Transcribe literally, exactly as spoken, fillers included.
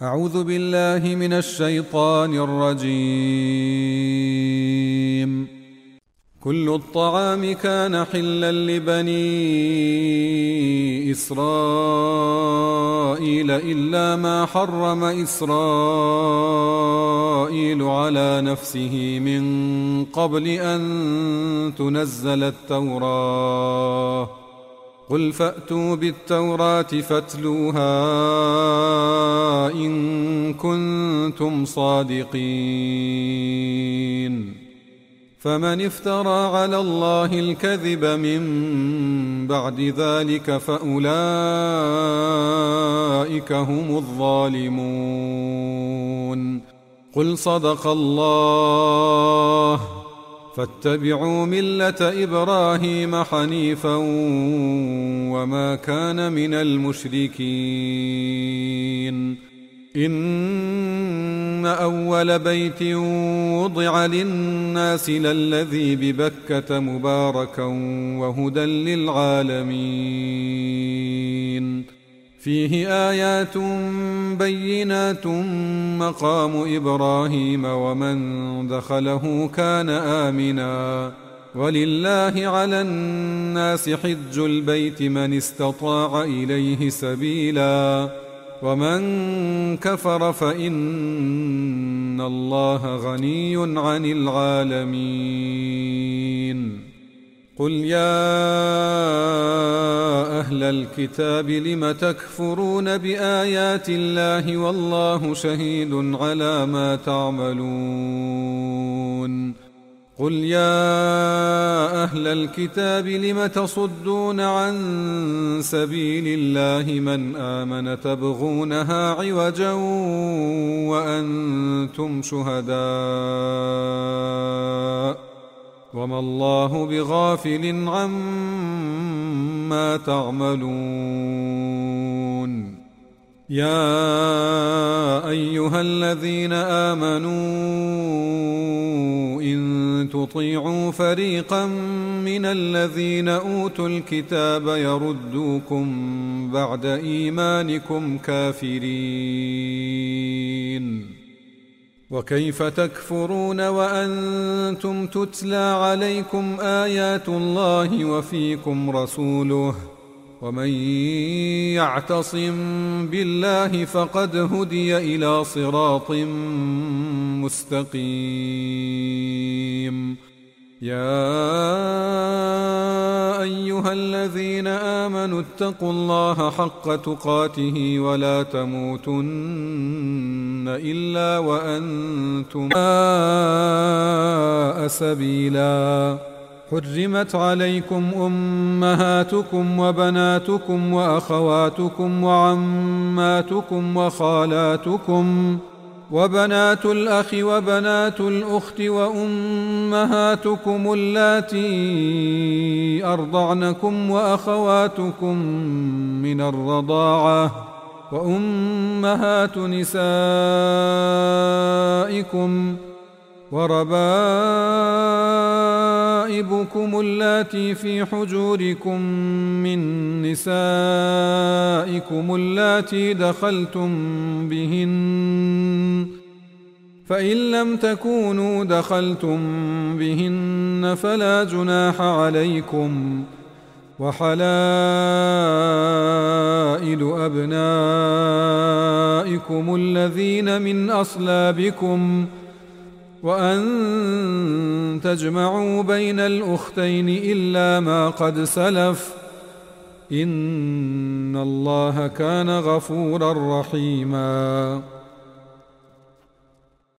أعوذ بالله من الشيطان الرجيم. كل الطعام كان حلا لبني إسرائيل إلا ما حرم إسرائيل على نفسه من قبل أن تنزل التوراة. قل فأتوا بالتوراة فاتلوها إن كنتم صادقين. فمن افترى على الله الكذب من بعد ذلك فأولئك هم الظالمون. قل صدق الله فاتبعوا ملة إبراهيم حنيفا وما كان من المشركين. إن أول بيت وضع للناس للذي ببكة مباركا وهدى للعالمين. فيه آيات بينات مقام إبراهيم ومن دخله كان آمنا. ولله على الناس حج البيت من استطاع إليه سبيلا ومن كفر فإن الله غني عن العالمين. قل يا أهل الكتاب لم تكفرون بآيات الله والله شهيد على ما تعملون. قل يا أهل الكتاب لم تصدون عن سبيل الله من آمن تبغونها عوجا وأنتم شهداء وما الله بغافل عما تعملون. يا أيها الذين آمنوا إن تطيعوا فريقا من الذين أوتوا الكتاب يردوكم بعد إيمانكم كافرين. وكيف تكفرون وأنتم تتلى عليكم آيات الله وفيكم رسوله ومن يعتصم بالله فقد هدي إلى صراط مستقيم. يا أيها الذين آمنوا اتقوا الله حق تقاته ولا تموتن إلا وأنتم سبيلا. حرمت عليكم أمهاتكم وبناتكم وأخواتكم وعماتكم وخالاتكم وبنات الأخ وبنات الأخت وأمهاتكم اللاتي أرضعنكم وأخواتكم من الرضاعة وأمهات نسائكم وربائبكم اللاتي في حجوركم من نسائكم اللاتي دخلتم بهن فإن لم تكونوا دخلتم بهن فلا جناح عليكم. وحلائل أبنائكم الذين من أصلابكم وأن تجمعوا بين الأختين إلا ما قد سلف إن الله كان غفورا رحيما.